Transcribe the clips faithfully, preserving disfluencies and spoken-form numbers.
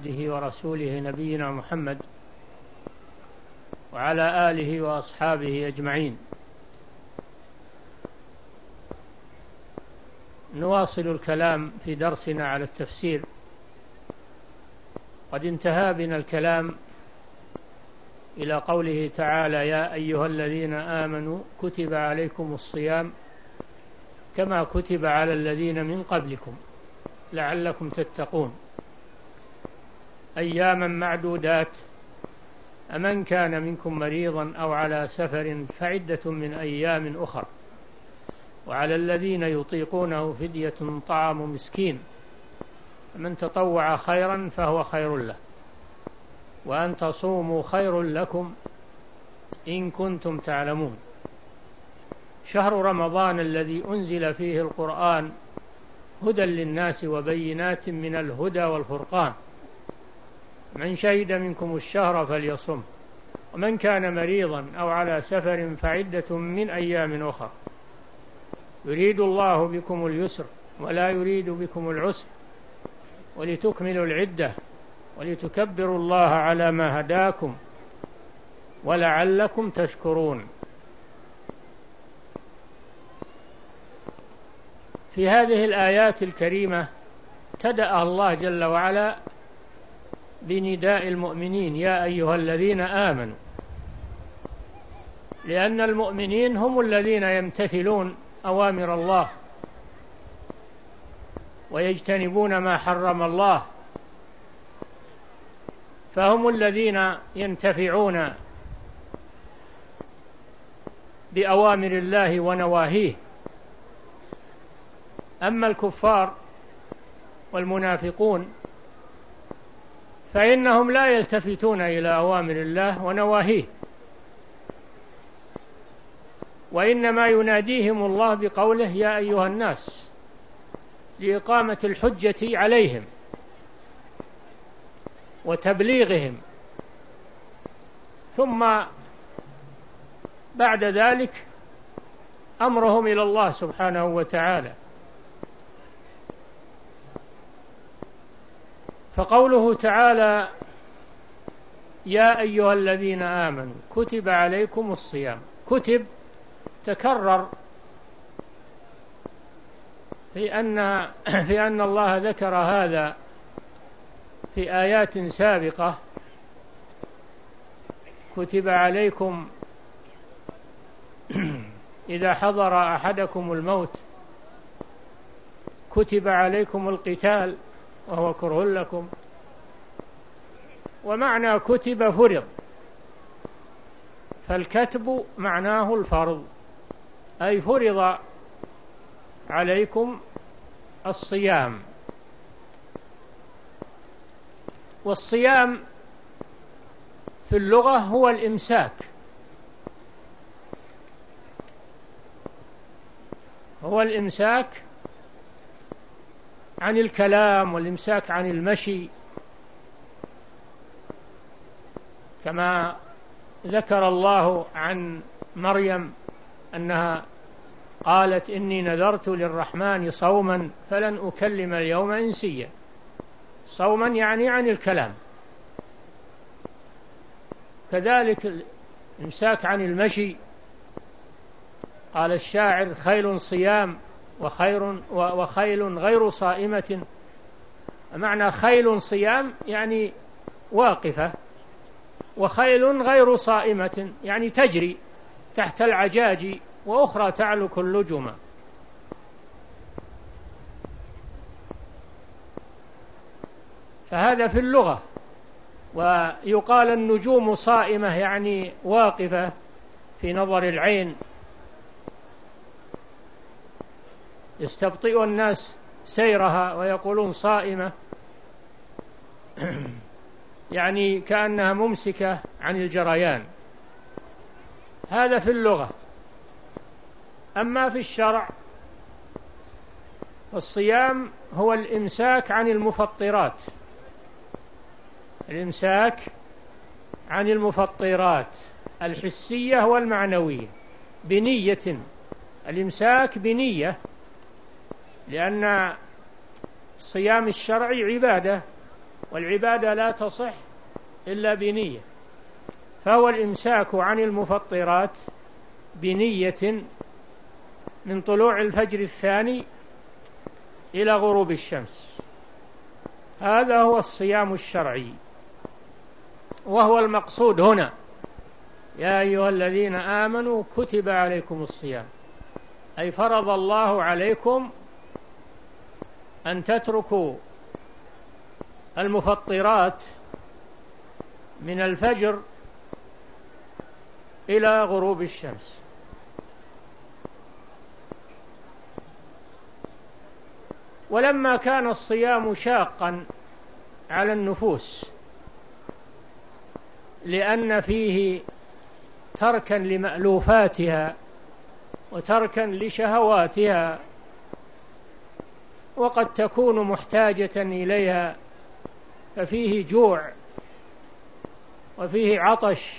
عبده ورسوله نبينا محمد وعلى آله وأصحابه أجمعين. نواصل الكلام في درسنا على التفسير. قد انتهى بنا الكلام إلى قوله تعالى: يا أيها الذين آمنوا كتب عليكم الصيام كما كتب على الذين من قبلكم لعلكم تتقون، أياما معدودات، أمن كان منكم مريضا أو على سفر فعدة من أيام أخر، وعلى الذين يطيقونه فدية طعام مسكين، من تطوع خيرا فهو خير له، وأن تصوموا خير لكم إن كنتم تعلمون. شهر رمضان الذي أنزل فيه القرآن هدى للناس وبينات من الهدى والفرقان، من شهد منكم الشهر فليصم، ومن كان مريضا أو على سفر فعدة من أيام أخر، يريد الله بكم اليسر ولا يريد بكم العسر ولتكملوا العدة ولتكبروا الله على ما هداكم ولعلكم تشكرون. في هذه الآيات الكريمة ابتدأ الله جل وعلا بنداء المؤمنين: يا أيها الذين آمنوا، لأن المؤمنين هم الذين يمتثلون أوامر الله ويجتنبون ما حرم الله، فهم الذين ينتفعون بأوامر الله ونواهيه. أما الكفار والمنافقون فإنهم لا يلتفتون إلى أوامر الله ونواهيه، وإنما يناديهم الله بقوله: يا أيها الناس، لإقامة الحجة عليهم وتبليغهم، ثم بعد ذلك أمرهم إلى الله سبحانه وتعالى. فقوله تعالى: يا أيها الذين آمنوا كتب عليكم الصيام، كتب تكرر في أن في أن الله ذكر هذا في آيات سابقة: كتب عليكم إذا حضر أحدكم الموت كتب عليكم القتال وهو كره لكم. ومعنى كتب فرض، فالكتب معناه الفرض، أي فرض عليكم الصيام. والصيام في اللغة هو الإمساك، هو الإمساك عن الكلام والإمساك عن المشي، كما ذكر الله عن مريم أنها قالت: إني نذرت للرحمن صوما فلن أكلم اليوم إنسيا. صوما يعني عن الكلام. كذلك الإمساك عن المشي، قال الشاعر: خيل صيام وخير وخيل غير صائمة. معنى خيل صيام يعني واقفة، وخيل غير صائمة يعني تجري تحت العجاج، وأخرى تعلق اللجمة. فهذا في اللغة. ويقال النجوم صائمة يعني واقفة في نظر العين، يستبطئ الناس سيرها ويقولون صائمة، يعني كأنها ممسكة عن الجريان. هذا في اللغة. أما في الشرع فالصيام هو الإمساك عن المفطرات، الإمساك عن المفطرات الحسية والمعنوية بنية. الإمساك بنية، لأن الصيام الشرعي عبادة والعبادة لا تصح إلا بنية، فهو الإمساك عن المفطرات بنية من طلوع الفجر الثاني إلى غروب الشمس، هذا هو الصيام الشرعي، وهو المقصود هنا: يا أيها الذين آمنوا كتب عليكم الصيام، أي فرض الله عليكم أن تتركوا المفطرات من الفجر إلى غروب الشمس. ولما كان الصيام شاقا على النفوس لأن فيه تركا لمألوفاتها وتركا لشهواتها، وقد تكون محتاجة إليها، ففيه جوع وفيه عطش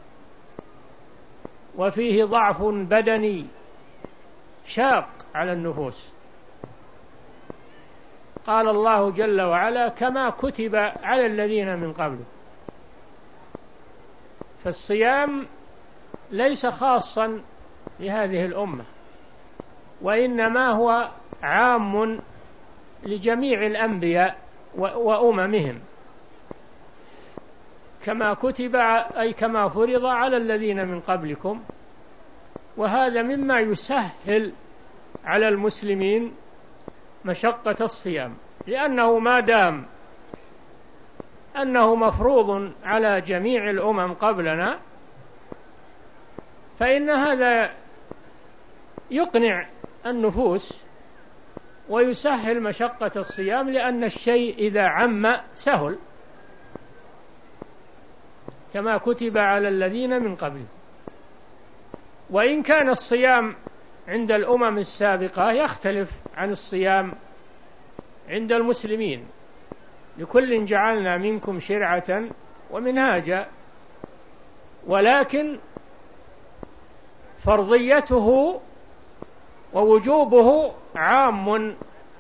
وفيه ضعف بدني شاق على النفوس، قال الله جل وعلا: كما كتب على الذين من قبله. فالصيام ليس خاصا لهذه الأمة، وإنما هو عام لجميع الأنبياء وأممهم، كما كتب أي كما فرض على الذين من قبلكم. وهذا مما يسهل على المسلمين مشقة الصيام، لأنه ما دام أنه مفروض على جميع الأمم قبلنا، فإن هذا يقنع النفوس ويسهل مشقة الصيام، لأن الشيء إذا عم سهل، كما كتب على الذين من قبل. وإن كان الصيام عند الأمم السابقة يختلف عن الصيام عند المسلمين، لكل جعلنا منكم شرعة ومنهاجا، ولكن فرضيته ووجوبه عام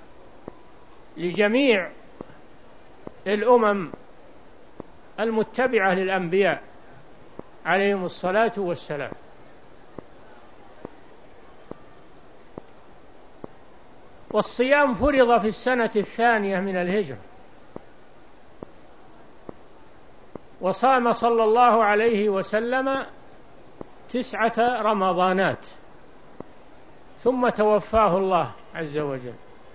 لجميع الأمم المتبعة للأنبياء عليهم الصلاة والسلام. والصيام فرض في السنة الثانية من الهجرة، وصام صلى الله عليه وسلم تسعة رمضانات، ثم توفاه الله عز وجل.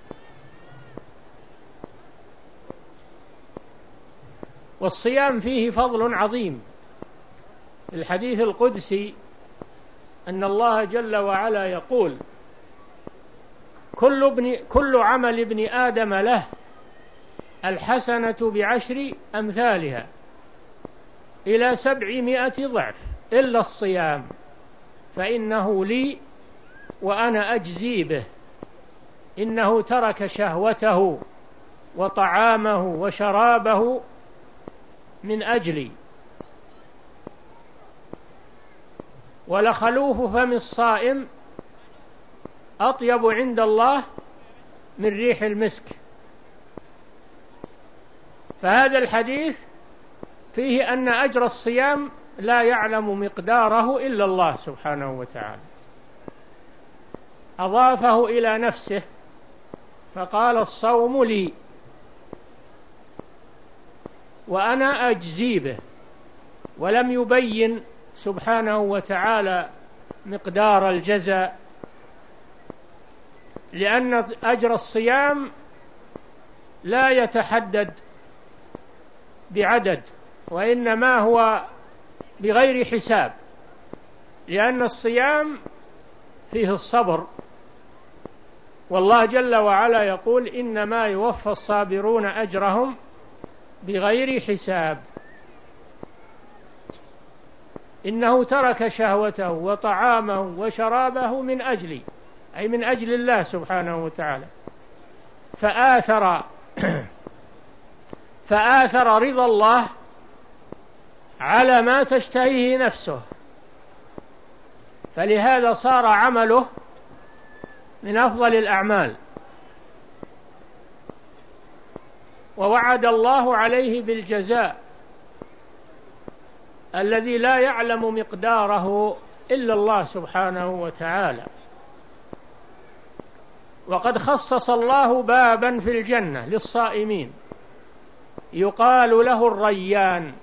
والصيام فيه فضل عظيم. الحديث القدسي أن الله جل وعلا يقول: كل, ابن كل عمل ابن آدم له الحسنة بعشر أمثالها إلى سبعمائة ضعف إلا الصيام فإنه لي وأنا أجزي به، إنه ترك شهوته وطعامه وشرابه من أجلي، ولخلوف فم الصائم أطيب عند الله من ريح المسك. فهذا الحديث فيه أن أجر الصيام لا يعلم مقداره إلا الله سبحانه وتعالى، أضافه إلى نفسه فقال: الصوم لي وأنا أجزي به، ولم يبين سبحانه وتعالى مقدار الجزاء، لأن أجر الصيام لا يتحدد بعدد، وإنما هو بغير حساب، لأن الصيام فيه الصبر، والله جل وعلا يقول: إنما يوفى الصابرون أجرهم بغير حساب. إنه ترك شهوته وطعامه وشرابه من أجلي، أي من أجل الله سبحانه وتعالى، فآثر فآثر رضا الله على ما تشتهيه نفسه، فلهذا صار عمله من أفضل الأعمال. ووعد الله عليه بالجزاء الذي لا يعلم مقداره إلا الله سبحانه وتعالى. وقد خصص الله بابا في الجنة للصائمين يقال له الريان،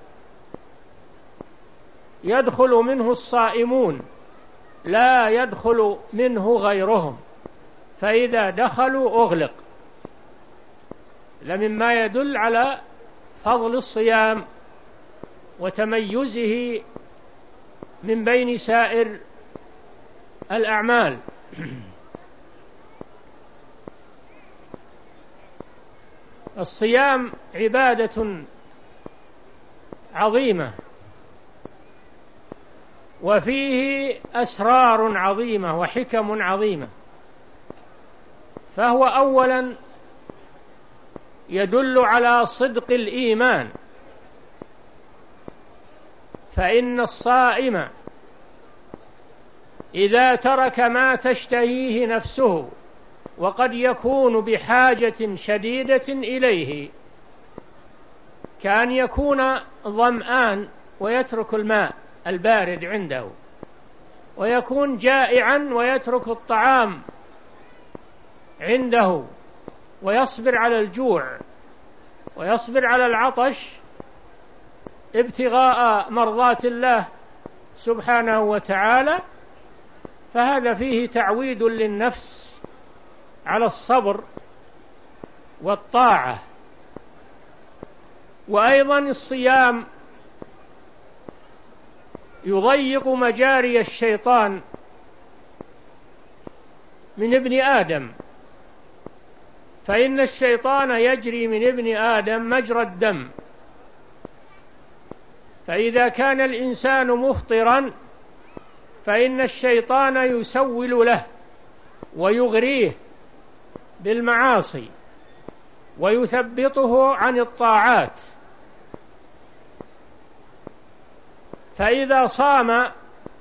يدخل منه الصائمون لا يدخل منه غيرهم، فإذا دخلوا أغلق. لمما يدل على فضل الصيام وتميزه من بين سائر الأعمال. الصيام عبادة عظيمة وفيه أسرار عظيمة وحكم عظيمة، فهو أولا يدل على صدق الإيمان، فإن الصائم إذا ترك ما تشتهيه نفسه وقد يكون بحاجة شديدة إليه، كأن يكون ظمآن ويترك الماء البارد عنده، ويكون جائعا ويترك الطعام عنده، ويصبر على الجوع ويصبر على العطش ابتغاء مرضات الله سبحانه وتعالى، فهذا فيه تعويد للنفس على الصبر والطاعة. وأيضا الصيام يضيق مجاري الشيطان من ابن آدم، فإن الشيطان يجري من ابن آدم مجرى الدم، فإذا كان الإنسان مفطرا فإن الشيطان يسول له ويغريه بالمعاصي ويثبطه عن الطاعات، فإذا صام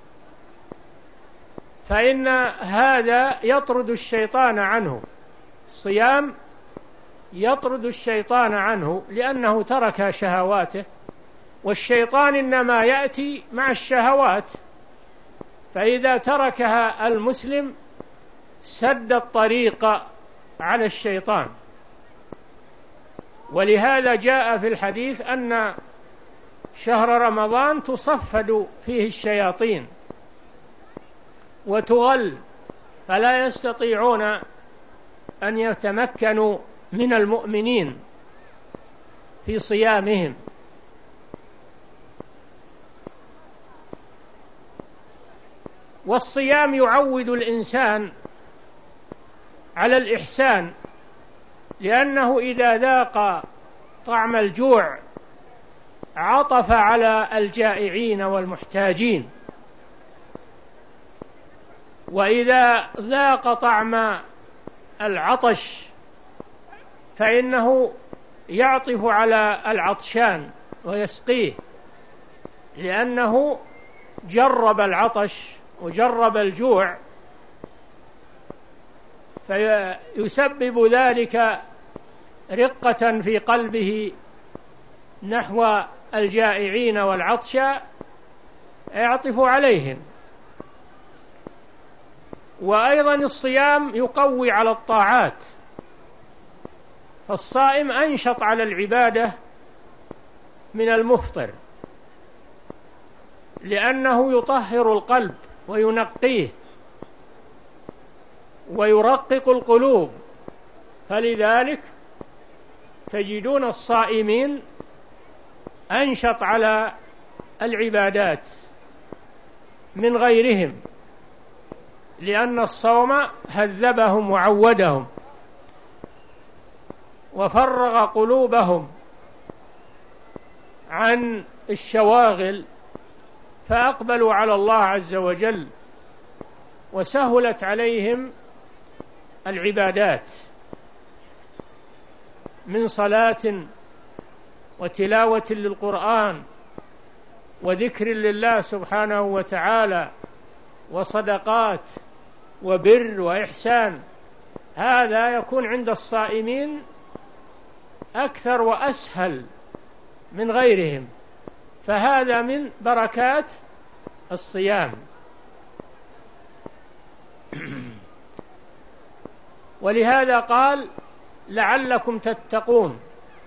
فإن هذا يطرد الشيطان عنه، الصيام يطرد الشيطان عنه لأنه ترك شهواته، والشيطان إنما يأتي مع الشهوات، فإذا تركها المسلم سد الطريق على الشيطان. ولهذا جاء في الحديث أن شهر رمضان تصفد فيه الشياطين وتغل، فلا يستطيعون أن يتمكنوا من المؤمنين في صيامهم. والصيام يعود الإنسان على الإحسان، لأنه إذا ذاق طعم الجوع عطف على الجائعين والمحتاجين، وإذا ذاق طعم العطش فإنه يعطف على العطشان ويسقيه، لأنه جرب العطش وجرب الجوع، فيسبب ذلك رقة في قلبه نحو الجائعين والعطشى يعطف عليهم. وأيضا الصيام يقوي على الطاعات، فالصائم أنشط على العبادة من المفطر، لأنه يطهر القلب وينقيه ويرقق القلوب، فلذلك تجدون الصائمين أنشط على العبادات من غيرهم، لأن الصوم هذبهم وعودهم وفرغ قلوبهم عن الشواغل، فأقبلوا على الله عز وجل وسهلت عليهم العبادات من صلاة وتلاوة للقرآن وذكر لله سبحانه وتعالى وصدقات وبر وإحسان. هذا يكون عند الصائمين أكثر وأسهل من غيرهم، فهذا من بركات الصيام. ولهذا قال لعلكم تتقون،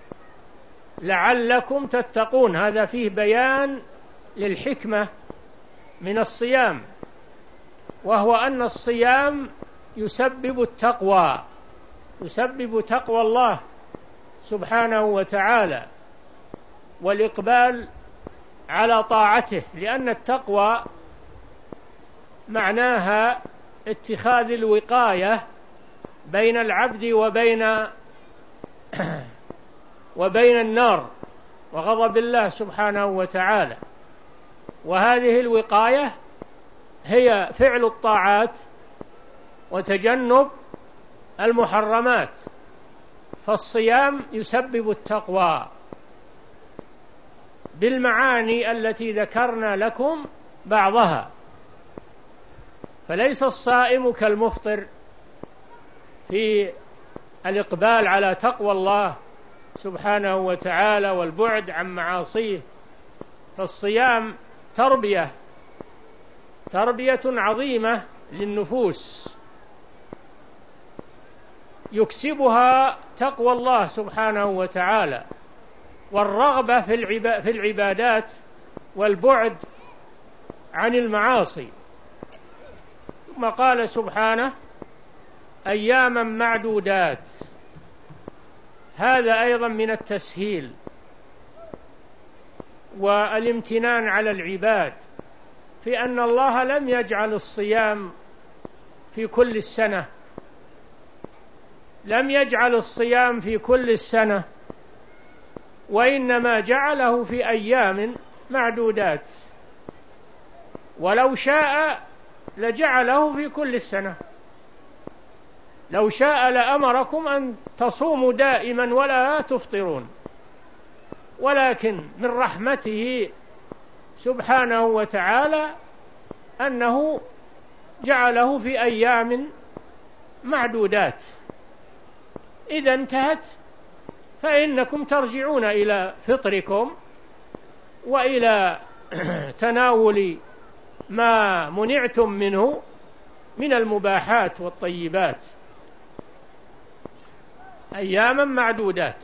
لعلكم تتقون، هذا فيه بيان للحكمة من الصيام، وهو أن الصيام يسبب التقوى، يسبب تقوى الله سبحانه وتعالى والإقبال على طاعته، لأن التقوى معناها اتخاذ الوقاية بين العبد وبين وبين النار وغضب الله سبحانه وتعالى. وهذه الوقاية هي فعل الطاعات وتجنب المحرمات، فالصيام يسبب التقوى بالمعاني التي ذكرنا لكم بعضها. فليس الصائم كالمفطر في الإقبال على تقوى الله سبحانه وتعالى والبعد عن معاصيه، فالصيام تربية تربية عظيمة للنفوس يكسبها تقوى الله سبحانه وتعالى والرغبة في العبادات والبعد عن المعاصي. ثم قال سبحانه أياما معدودات، هذا أيضا من التسهيل والامتنان على العباد، في أن الله لم يجعل الصيام في كل السنة، لم يجعل الصيام في كل السنة، وإنما جعله في أيام معدودات، ولو شاء لجعله في كل السنة، لو شاء لأمركم أن تصوموا دائما ولا تفطرون، ولكن من رحمته سبحانه وتعالى أنه جعله في أيام معدودات. إذا انتهت فإنكم ترجعون إلى فطركم وإلى تناول ما منعتم منه من المباحات والطيبات. أياما معدودات.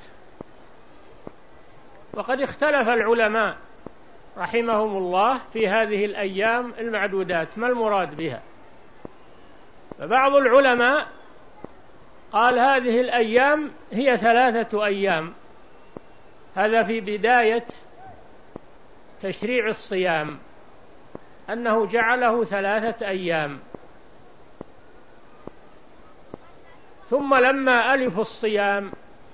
وقد اختلف العلماء رحمهم الله في هذه الأيام المعدودات ما المراد بها، فبعض العلماء قال هذه الأيام هي ثلاثة أيام، هذا في بداية تشريع الصيام أنه جعله ثلاثة أيام، ثم لما ألفوا الصيام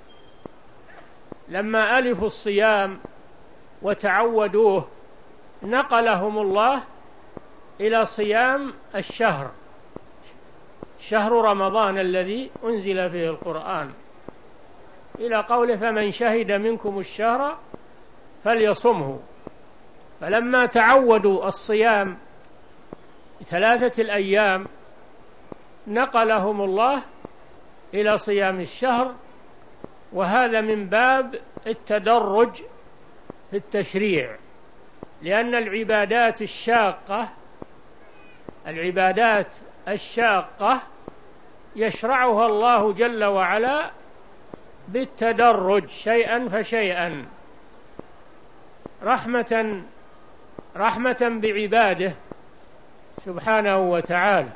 لما ألفوا الصيام وتعودوه نقلهم الله إلى صيام الشهر، شهر رمضان الذي أنزل فيه القرآن، إلى قوله فمن شهد منكم الشهر فليصمه. فلما تعودوا الصيام ثلاثة الأيام نقلهم الله إلى صيام الشهر، وهذا من باب التدرج في التشريع، لأن العبادات الشاقة العبادات الشاقة يشرعها الله جل وعلا بالتدرج شيئا فشيئا، رحمة رحمة بعباده سبحانه وتعالى.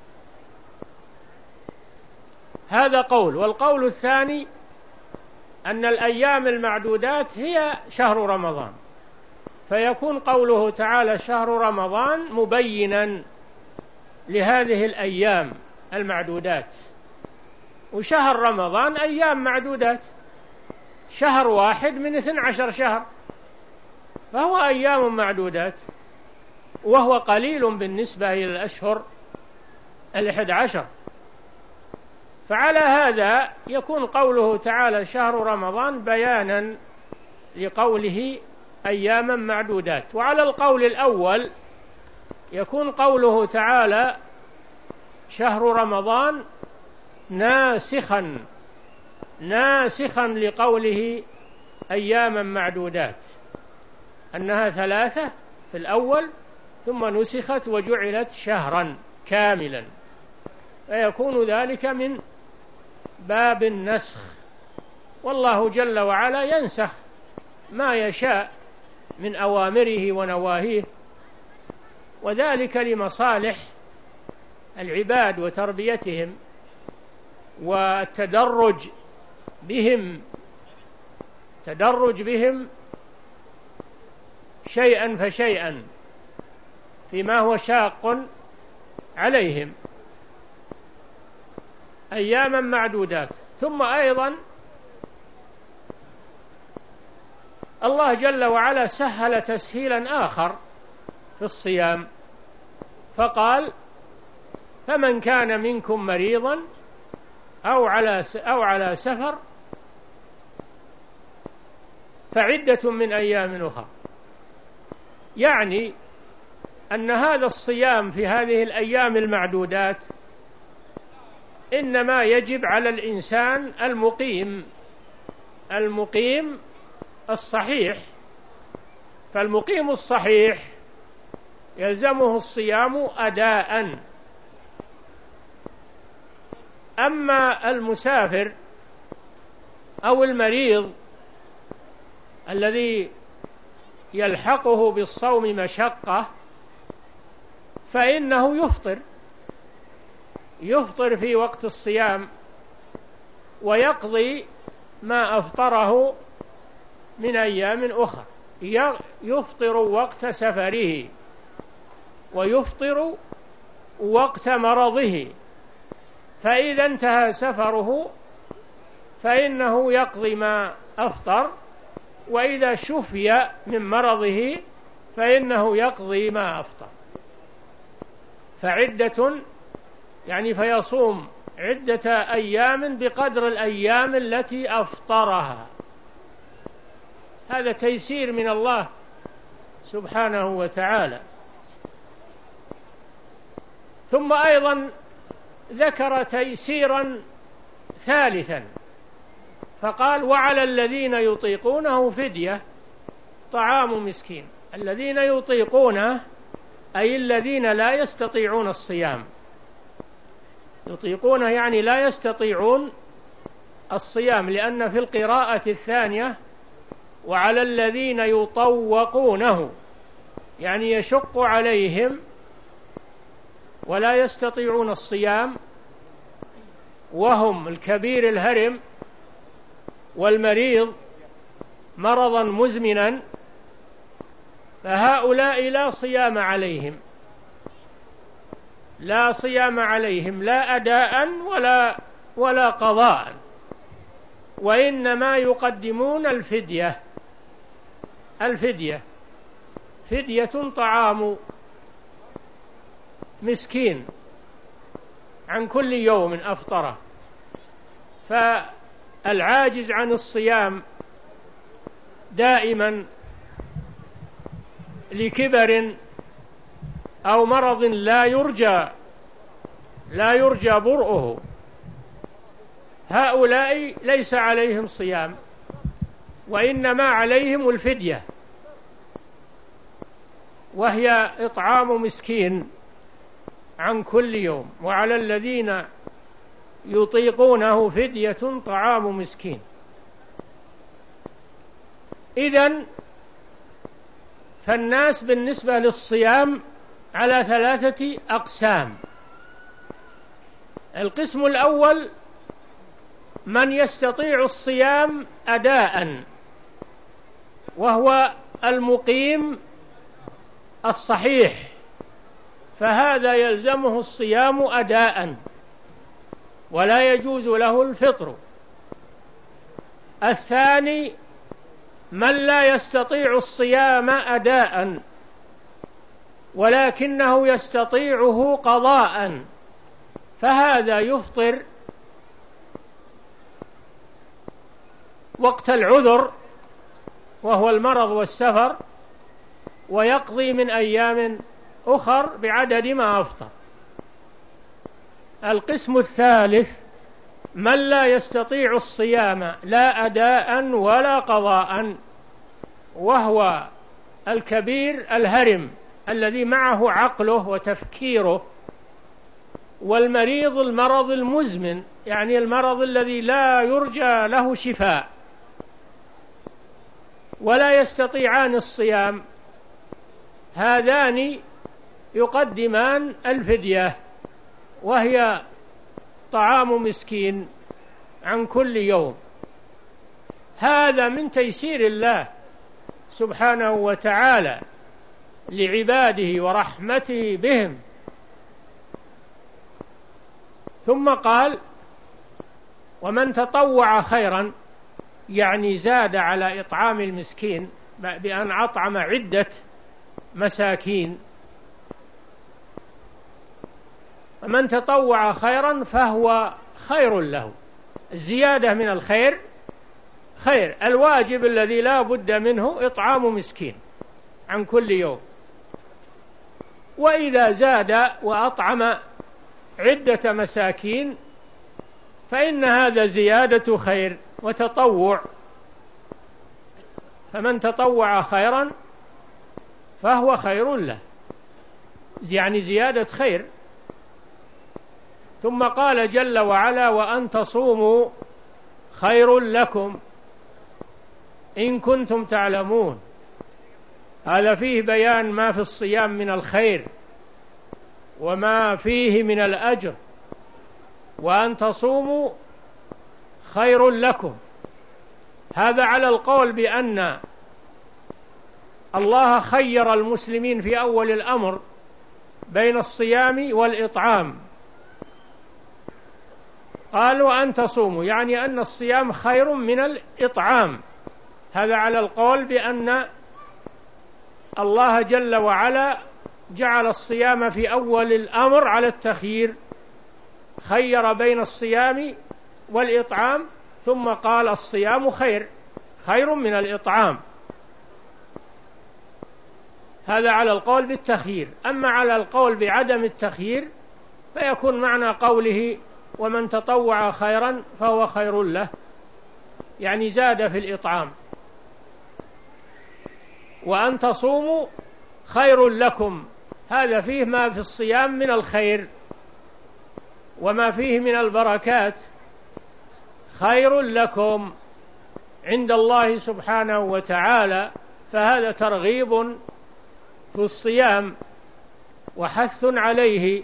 هذا قول. والقول الثاني أن الأيام المعدودات هي شهر رمضان، فيكون قوله تعالى شهر رمضان مبينا لهذه الأيام المعدودات. وشهر رمضان أيام معدودات، شهر واحد من اثنى عشر شهر، فهو أيام معدودات، وهو قليل بالنسبة إلى الأشهر الأحد عشر. فعلى هذا يكون قوله تعالى شهر رمضان بيانا لقوله أياما معدودات. وعلى القول الأول يكون قوله تعالى شهر رمضان ناسخا ناسخا لقوله أياما معدودات، أنها ثلاثة في الأول ثم نسخت وجعلت شهرا كاملا، فيكون ذلك من باب النسخ. والله جل وعلا ينسخ ما يشاء من أوامره ونواهيه، وذلك لمصالح العباد وتربيتهم والتدرج بهم تدرج بهم شيئا فشيئا فيما هو شاق عليهم. أياما معدودات. ثم أيضا الله جل وعلا سهل تسهيلا آخر في الصيام، فقال: فمن كان منكم مريضا أو على أو على سفر فعدة من أيام أخرى. يعني أن هذا الصيام في هذه الأيام المعدودات إنما يجب على الإنسان المقيم المقيم الصحيح، فالمقيم الصحيح يلزمه الصيام أداءً. أما المسافر أو المريض الذي يلحقه بالصوم مشقة فإنه يفطر يفطر في وقت الصيام ويقضي ما أفطره من أيام أخرى. يفطر وقت سفره ويفطر وقت مرضه، فإذا انتهى سفره فإنه يقضي ما أفطر، وإذا شفي من مرضه فإنه يقضي ما أفطر. فعدة يعني فيصوم عدة أيام بقدر الأيام التي أفطرها. هذا تيسير من الله سبحانه وتعالى. ثم أيضا ذكر تيسيرا ثالثا فقال: وعلى الذين يطيقونه فدية طعام مسكين. الذين يطيقونه أي الذين لا يستطيعون الصيام. يطيقونه يعني لا يستطيعون الصيام، لأن في القراءة الثانية وعلى الذين يطوقونه يعني يشق عليهم ولا يستطيعون الصيام، وهم الكبير الهرم والمريض مرضا مزمنا، فهؤلاء لا صيام عليهم لا صيام عليهم لا أداء ولا ولا قضاء، وإنما يقدمون الفدية. الفدية فدية طعام مسكين عن كل يوم أفطره. فالعاجز عن الصيام دائما لكبر أو مرض لا يرجى لا يرجى برؤه، هؤلاء ليس عليهم صيام، وإنما عليهم الفدية، وهي إطعام مسكين عن كل يوم. وعلى الذين يطيقونه فدية طعام مسكين. إذن فالناس بالنسبة للصيام على ثلاثة أقسام. القسم الأول من يستطيع الصيام أداء، وهو المقيم الصحيح، فهذا يلزمه الصيام أداء ولا يجوز له الفطر. الثاني من لا يستطيع الصيام أداء ولكنه يستطيعه قضاء، فهذا يفطر وقت العذر وهو المرض والسفر، ويقضي من أيام أخر بعدد ما أفطر. القسم الثالث من لا يستطيع الصيام لا أداء ولا قضاء، وهو الكبير الهرم الذي معه عقله وتفكيره، والمريض المرض المزمن، يعني المرض الذي لا يرجى له شفاء، ولا يستطيعان الصيام، هذان يقدمان الفدية، وهي طعام مسكين عن كل يوم. هذا من تيسير الله سبحانه وتعالى لعباده ورحمته بهم. ثم قال: ومن تطوع خيرا، يعني زاد على إطعام المسكين بأن أطعم عدة مساكين. ومن تطوع خيرا فهو خير له. الزيادة من الخير خير. الواجب الذي لا بد منه إطعام مسكين عن كل يوم، وإذا زاد وأطعم عدة مساكين فإن هذا زيادة خير وتطوع. فمن تطوع خيرا فهو خير له، يعني زيادة خير. ثم قال جل وعلا: وأن تصوموا خير لكم إن كنتم تعلمون. هذا فيه بيان ما في الصيام من الخير وما فيه من الأجر. وأن تصوموا خير لكم، هذا على القول بأن الله خير المسلمين في أول الأمر بين الصيام والإطعام. قالوا أن تصوموا، يعني أن الصيام خير من الإطعام. هذا على القول بأن الله جل وعلا جعل الصيام في أول الأمر على التخيير، خير بين الصيام والإطعام، ثم قال الصيام خير خير من الإطعام. هذا على القول بالتخيير. أما على القول بعدم التخيير فيكون معنى قوله: ومن تطوع خيرا فهو خير له، يعني زاد في الإطعام. وأن تصوموا خير لكم، هذا فيه ما في الصيام من الخير وما فيه من البركات، خير لكم عند الله سبحانه وتعالى. فهذا ترغيب في الصيام وحث عليه،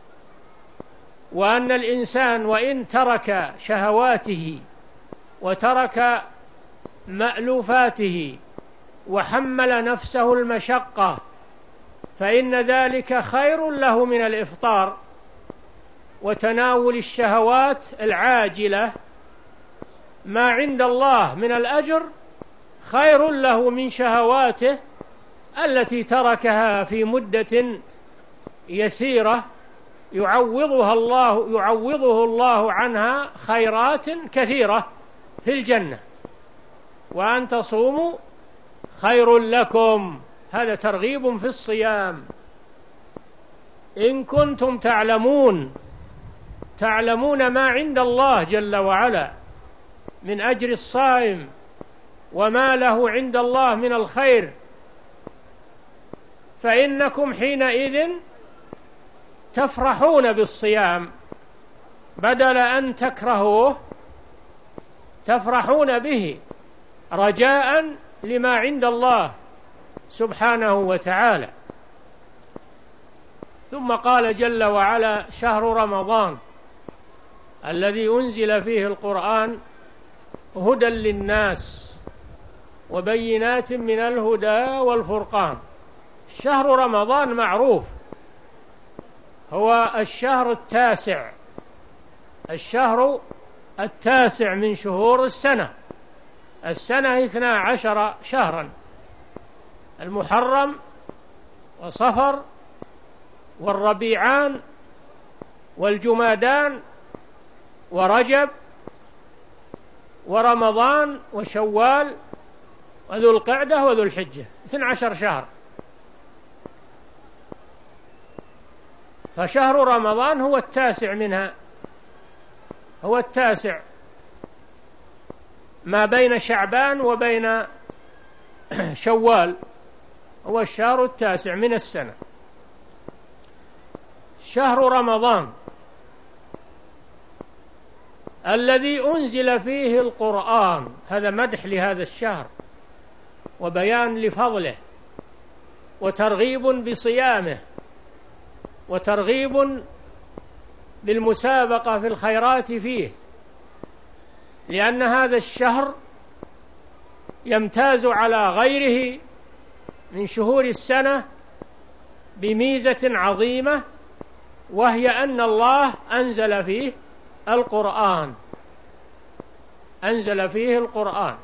وأن الإنسان وإن ترك شهواته وترك مألوفاته وحمل نفسه المشقة فإن ذلك خير له من الإفطار وتناول الشهوات العاجلة. ما عند الله من الأجر خير له من شهواته التي تركها في مدة يسيرة يعوضها الله يعوضه الله عنها خيرات كثيرة في الجنة. وأن تصوموا خير لكم، هذا ترغيب في الصيام. إن كنتم تعلمون، تعلمون ما عند الله جل وعلا من أجر الصائم وما له عند الله من الخير، فإنكم حينئذ تفرحون بالصيام بدل أن تكرهوه، تفرحون به رجاء لما عند الله سبحانه وتعالى. ثم قال جل وعلا: شهر رمضان الذي أنزل فيه القرآن هدى للناس وبينات من الهدى والفرقان. شهر رمضان معروف هو الشهر التاسع، الشهر التاسع من شهور السنة. السنة اثنا عشر شهرا: المحرم وصفر والربيعان والجمادان ورجب ورمضان وشوال وذو القعدة وذو الحجة، اثنا عشر شهر. فشهر رمضان هو التاسع منها. هو التاسع ما بين شعبان وبين شوال، هو الشهر التاسع من السنة. شهر رمضان الذي أنزل فيه القرآن، هذا مدح لهذا الشهر وبيان لفضله وترغيب بصيامه وترغيب بالمسابقة في الخيرات فيه، لأن هذا الشهر يمتاز على غيره من شهور السنة بميزة عظيمة، وهي أن الله أنزل فيه القرآن أنزل فيه القرآن.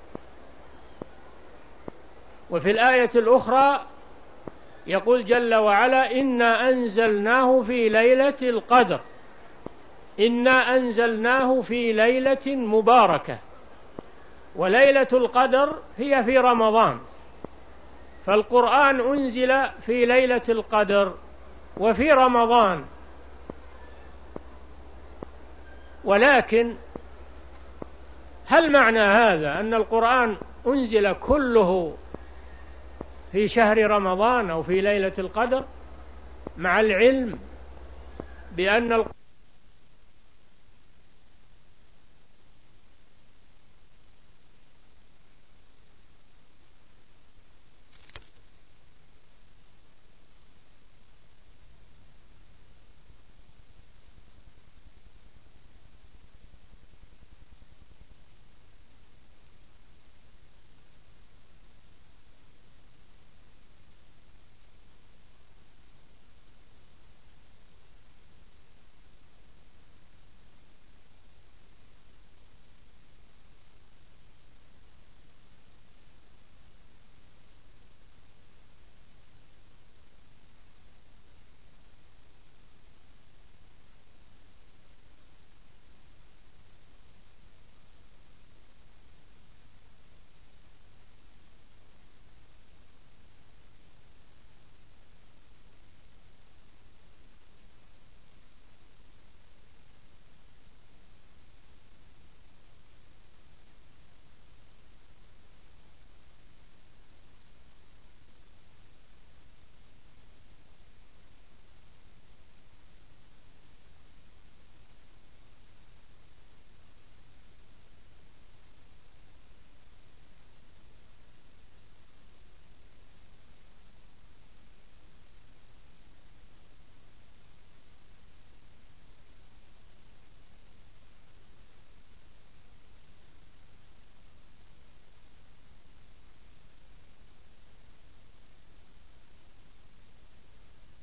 وفي الآية الأخرى يقول جل وعلا: إنا أنزلناه في ليلة القدر إنا أنزلناه في ليلة مباركة. وليلة القدر هي في رمضان، فالقرآن أنزل في ليلة القدر وفي رمضان. ولكن هل معنى هذا أن القرآن أنزل كله في شهر رمضان أو في ليلة القدر، مع العلم بأن